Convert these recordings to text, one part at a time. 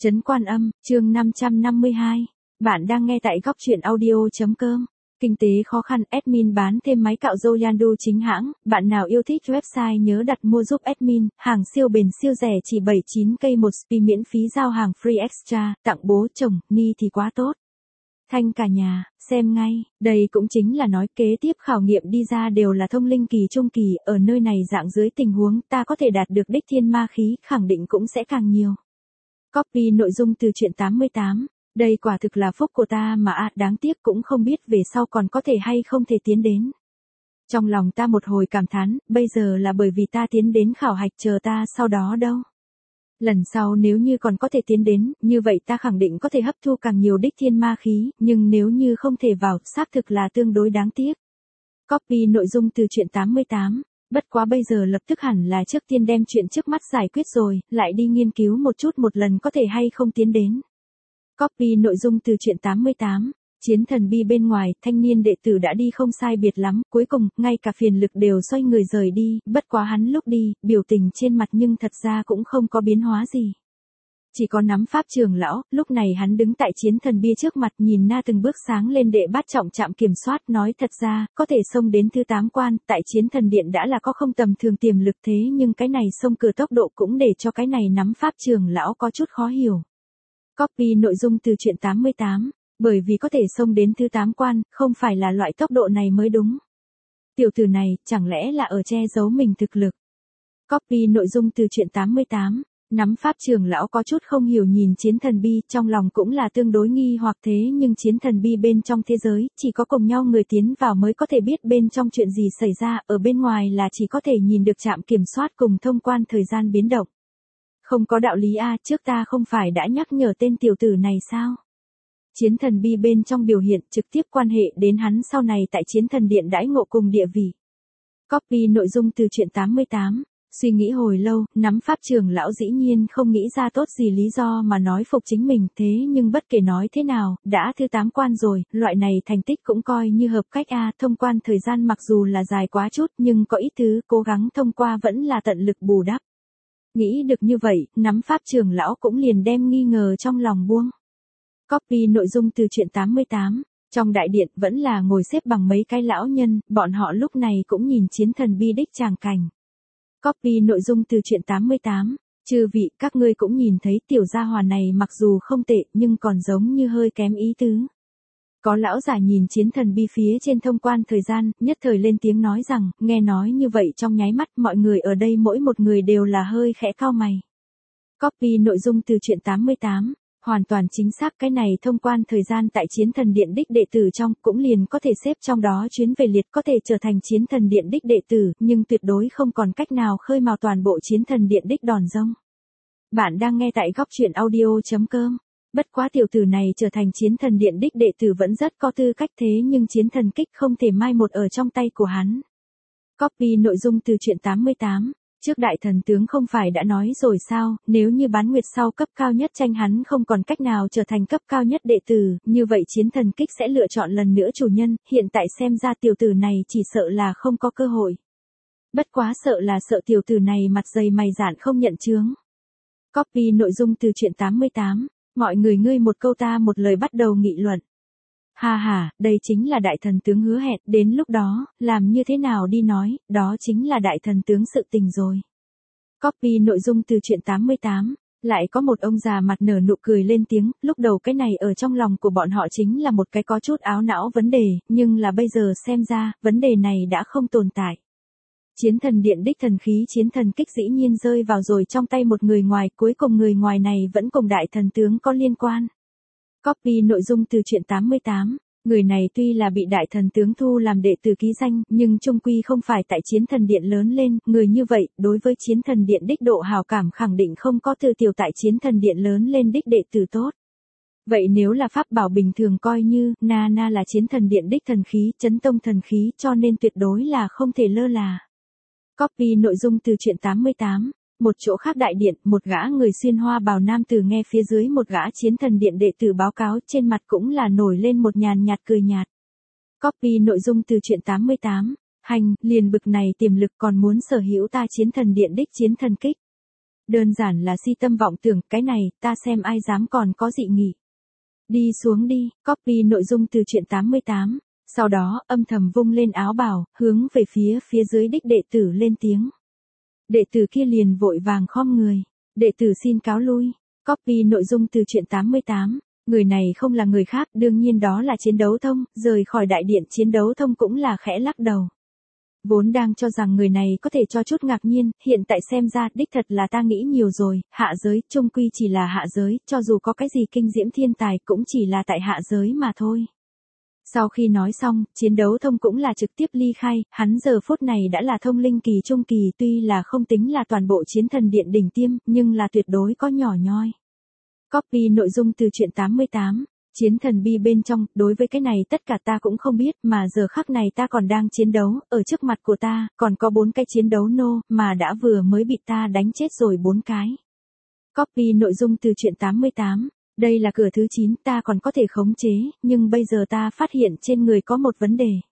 Trấn Quan Âm, chương 552. Bạn đang nghe tại góc truyện audio.com. Kinh tế khó khăn, admin bán thêm máy cạo râu Yandu chính hãng. Bạn nào yêu thích website nhớ đặt mua giúp admin. Hàng siêu bền siêu rẻ chỉ 79k một spi miễn phí giao hàng free extra. Tặng bố chồng, ni thì quá tốt. Thanh cả nhà, xem ngay. Đây cũng chính là nói kế tiếp khảo nghiệm đi ra đều là thông linh kỳ trung kỳ. Ở nơi này dạng dưới tình huống ta có thể đạt được đích thiên ma khí, khẳng định cũng sẽ càng nhiều. Copy nội dung từ truyện 88. Đây quả thực là phúc của ta mà đáng tiếc cũng không biết về sau còn có thể hay không thể tiến đến. Trong lòng ta một hồi cảm thán, bây giờ là bởi vì ta tiến đến khảo hạch chờ ta sau đó đâu. Lần sau nếu như còn có thể tiến đến, như vậy ta khẳng định có thể hấp thu càng nhiều đích thiên ma khí, nhưng nếu như không thể vào, xác thực là tương đối đáng tiếc. Copy nội dung từ truyện 88. Bất quá bây giờ lập tức hẳn là trước tiên đem chuyện trước mắt giải quyết rồi, lại đi nghiên cứu một chút một lần có thể hay không tiến đến. Copy nội dung từ truyện 88. Chiến thần bi bên ngoài, thanh niên đệ tử đã đi không sai biệt lắm, cuối cùng, ngay cả phiền lực đều xoay người rời đi, bất quá hắn lúc đi, biểu tình trên mặt nhưng thật ra cũng không có biến hóa gì. Chỉ có nắm pháp trưởng lão, lúc này hắn đứng tại chiến thần bia trước mặt nhìn na từng bước sáng lên đệ bát trọng trạm kiểm soát nói thật ra, có thể xông đến thứ 8 quan, tại chiến thần điện đã là có không tầm thường tiềm lực thế nhưng cái này xông cửa tốc độ cũng để cho cái này nắm pháp trưởng lão có chút khó hiểu. Copy nội dung từ truyện 88, bởi vì có thể xông đến thứ 8 quan, không phải là loại tốc độ này mới đúng. Tiểu tử này, chẳng lẽ là ở che giấu mình thực lực. Copy nội dung từ truyện 88. Nắm pháp trưởng lão có chút không hiểu nhìn chiến thần bi, trong lòng cũng là tương đối nghi hoặc thế nhưng chiến thần bi bên trong thế giới, chỉ có cùng nhau người tiến vào mới có thể biết bên trong chuyện gì xảy ra, ở bên ngoài là chỉ có thể nhìn được trạm kiểm soát cùng thông quan thời gian biến động. Không có đạo lý trước ta không phải đã nhắc nhở tên tiểu tử này sao? Chiến thần bi bên trong biểu hiện trực tiếp quan hệ đến hắn sau này tại chiến thần điện đãi ngộ cùng địa vị. Copy nội dung từ truyện 88. Suy nghĩ hồi lâu, nắm pháp trưởng lão dĩ nhiên không nghĩ ra tốt gì lý do mà nói phục chính mình thế nhưng bất kể nói thế nào, đã thứ 8 quan rồi, loại này thành tích cũng coi như hợp cách thông quan thời gian mặc dù là dài quá chút nhưng có ít thứ cố gắng thông qua vẫn là tận lực bù đắp. Nghĩ được như vậy, nắm pháp trưởng lão cũng liền đem nghi ngờ trong lòng buông. Copy nội dung từ truyện 88. Trong đại điện vẫn là ngồi xếp bằng mấy cái lão nhân, bọn họ lúc này cũng nhìn chiến thần bi đích tràng cảnh. Copy nội dung từ truyện 88. Chư vị, các ngươi cũng nhìn thấy tiểu gia hỏa này mặc dù không tệ nhưng còn giống như hơi kém ý tứ. Có lão giả nhìn chiến thần bi phía trên thông quan thời gian, nhất thời lên tiếng nói rằng, nghe nói như vậy trong nháy mắt mọi người ở đây mỗi một người đều là hơi khẽ cau mày. Copy nội dung từ truyện 88. Hoàn toàn chính xác cái này thông quan thời gian tại chiến thần điện đích đệ tử trong cũng liền có thể xếp trong đó chuyến về liệt có thể trở thành chiến thần điện đích đệ tử nhưng tuyệt đối không còn cách nào khơi mào toàn bộ chiến thần điện đích đòn rông. Bạn đang nghe tại góc truyện audio.com. Bất quá tiểu tử này trở thành chiến thần điện đích đệ tử vẫn rất có tư cách thế nhưng chiến thần kích không thể mai một ở trong tay của hắn. Copy nội dung từ truyện 88. Trước đại thần tướng không phải đã nói rồi sao, nếu như bán nguyệt sau cấp cao nhất tranh hắn không còn cách nào trở thành cấp cao nhất đệ tử, như vậy chiến thần kích sẽ lựa chọn lần nữa chủ nhân, hiện tại xem ra tiểu tử này chỉ sợ là không có cơ hội. Bất quá sợ là sợ tiểu tử này mặt dày mày dạn không nhận chướng. Copy nội dung từ truyện 88, mọi người ngươi một câu ta một lời bắt đầu nghị luận. Ha, đây chính là đại thần tướng hứa hẹn, đến lúc đó, làm như thế nào đi nói, đó chính là đại thần tướng sự tình rồi. Copy nội dung từ truyện 88, lại có một ông già mặt nở nụ cười lên tiếng, lúc đầu cái này ở trong lòng của bọn họ chính là một cái có chút áo não vấn đề, nhưng là bây giờ xem ra, vấn đề này đã không tồn tại. Chiến thần điện đích thần khí chiến thần kích dĩ nhiên rơi vào rồi trong tay một người ngoài, cuối cùng người ngoài này vẫn cùng đại thần tướng có liên quan. Copy nội dung từ truyện 88, người này tuy là bị đại thần tướng thu làm đệ tử ký danh, nhưng chung quy không phải tại chiến thần điện lớn lên, người như vậy, đối với chiến thần điện đích độ hào cảm khẳng định không có từ tiểu tại chiến thần điện lớn lên đích đệ tử tốt. Vậy nếu là pháp bảo bình thường coi như, na là chiến thần điện đích thần khí, chấn tông thần khí cho nên tuyệt đối là không thể lơ là. Copy nội dung từ truyện 88. Một chỗ khác đại điện, một gã người xuyên hoa bào nam tử nghe phía dưới một gã chiến thần điện đệ tử báo cáo trên mặt cũng là nổi lên một nhàn nhạt cười nhạt. Copy nội dung từ truyện 88. Hành, liền bực này tiềm lực còn muốn sở hữu ta chiến thần điện đích chiến thần kích. Đơn giản là si tâm vọng tưởng, cái này, ta xem ai dám còn có dị nghị. Đi xuống đi, copy nội dung từ truyện 88. Sau đó, âm thầm vung lên áo bào, hướng về phía dưới đích đệ tử lên tiếng. Đệ tử kia liền vội vàng khom người. Đệ tử xin cáo lui. Copy nội dung từ truyện 88. Người này không là người khác, đương nhiên đó là Chiến Đấu Thông, rời khỏi đại điện Chiến Đấu Thông cũng là khẽ lắc đầu. Vốn đang cho rằng người này có thể cho chút ngạc nhiên, hiện tại xem ra, đích thật là ta nghĩ nhiều rồi, hạ giới, chung quy chỉ là hạ giới, cho dù có cái gì kinh diễm thiên tài cũng chỉ là tại hạ giới mà thôi. Sau khi nói xong, Chiến Đấu Thông cũng là trực tiếp ly khai, hắn giờ phút này đã là thông linh kỳ trung kỳ, tuy là không tính là toàn bộ chiến thần điện đỉnh tiêm, nhưng là tuyệt đối có nhỏ nhoi. Copy nội dung từ truyện 88. Chiến thần bi bên trong, đối với cái này tất cả ta cũng không biết, mà giờ khắc này ta còn đang chiến đấu, ở trước mặt của ta, còn có 4 cái chiến đấu nô, mà đã vừa mới bị ta đánh chết rồi 4 cái. Copy nội dung từ truyện 88. Đây là cửa thứ 9, ta còn có thể khống chế, nhưng bây giờ ta phát hiện trên người có một vấn đề.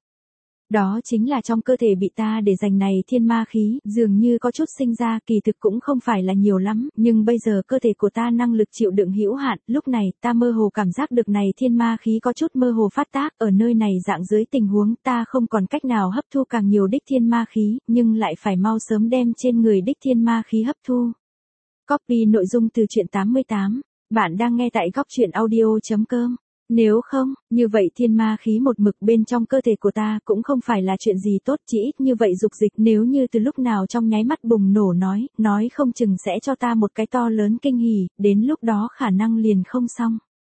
Đó chính là trong cơ thể bị ta để dành này thiên ma khí, dường như có chút sinh ra, kỳ thực cũng không phải là nhiều lắm, nhưng bây giờ cơ thể của ta năng lực chịu đựng hữu hạn, lúc này, ta mơ hồ cảm giác được này thiên ma khí có chút mơ hồ phát tác, ở nơi này dạng dưới tình huống ta không còn cách nào hấp thu càng nhiều đích thiên ma khí, nhưng lại phải mau sớm đem trên người đích thiên ma khí hấp thu. Copy nội dung từ truyện 88. Bạn đang nghe tại góc truyện audio.com. Nếu không, như vậy thiên ma khí một mực bên trong cơ thể của ta cũng không phải là chuyện gì tốt, chỉ ít như vậy dục dịch nếu như từ lúc nào trong nháy mắt bùng nổ nói không chừng sẽ cho ta một cái to lớn kinh hỉ, đến lúc đó khả năng liền không xong.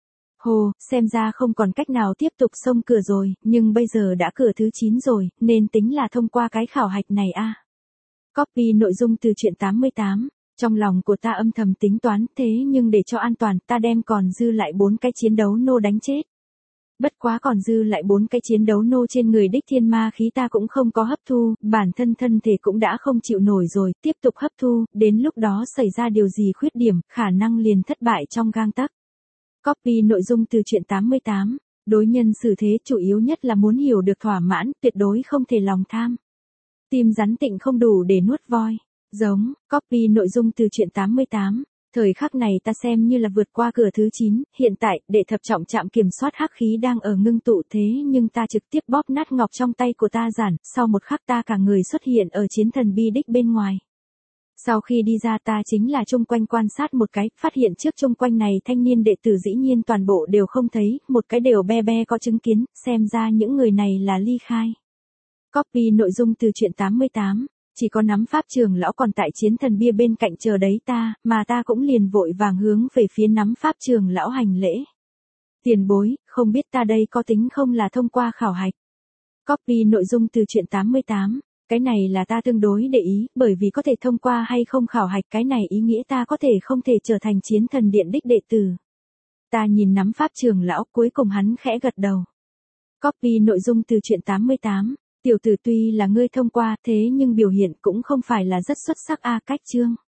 Hồ, xem ra không còn cách nào tiếp tục xông cửa rồi, nhưng bây giờ đã cửa thứ 9 rồi, nên tính là thông qua cái khảo hạch này a. Copy nội dung từ truyện 88. Trong lòng của ta âm thầm tính toán, thế nhưng để cho an toàn, ta đem còn dư lại 4 cái chiến đấu nô đánh chết. Bất quá còn dư lại 4 cái chiến đấu nô trên người đích thiên ma khí ta cũng không có hấp thu, bản thân thân thể cũng đã không chịu nổi rồi, tiếp tục hấp thu, đến lúc đó xảy ra điều gì khuyết điểm, khả năng liền thất bại trong gang tấc. Copy nội dung từ truyện 88. Đối nhân xử thế chủ yếu nhất là muốn hiểu được thỏa mãn, tuyệt đối không thể lòng tham. Tim rắn tịnh không đủ để nuốt voi. Giống, copy nội dung từ truyện 88. Thời khắc này ta xem như là vượt qua cửa thứ 9, hiện tại, đệ thập trọng trạm kiểm soát hắc khí đang ở ngưng tụ thế nhưng ta trực tiếp bóp nát ngọc trong tay của ta giản, sau một khắc ta cả người xuất hiện ở chiến thần bi đích bên ngoài. Sau khi đi ra ta chính là chung quanh quan sát một cái, phát hiện trước chung quanh này thanh niên đệ tử dĩ nhiên toàn bộ đều không thấy, một cái đều be có chứng kiến, xem ra những người này là ly khai. Copy nội dung từ truyện 88. Chỉ có nắm pháp trường lão còn tại chiến thần bia bên cạnh chờ đấy ta, mà ta cũng liền vội vàng hướng về phía nắm pháp trường lão hành lễ. Tiền bối, không biết ta đây có tính không là thông qua khảo hạch. Copy nội dung từ truyện 88. Cái này là ta tương đối để ý, bởi vì có thể thông qua hay không khảo hạch cái này ý nghĩa ta có thể không thể trở thành chiến thần điện đích đệ tử. Ta nhìn nắm pháp trường lão, cuối cùng hắn khẽ gật đầu. Copy nội dung từ truyện 88. Tiểu tử tuy là ngươi thông qua thế nhưng biểu hiện cũng không phải là rất xuất sắc a. Cách chương.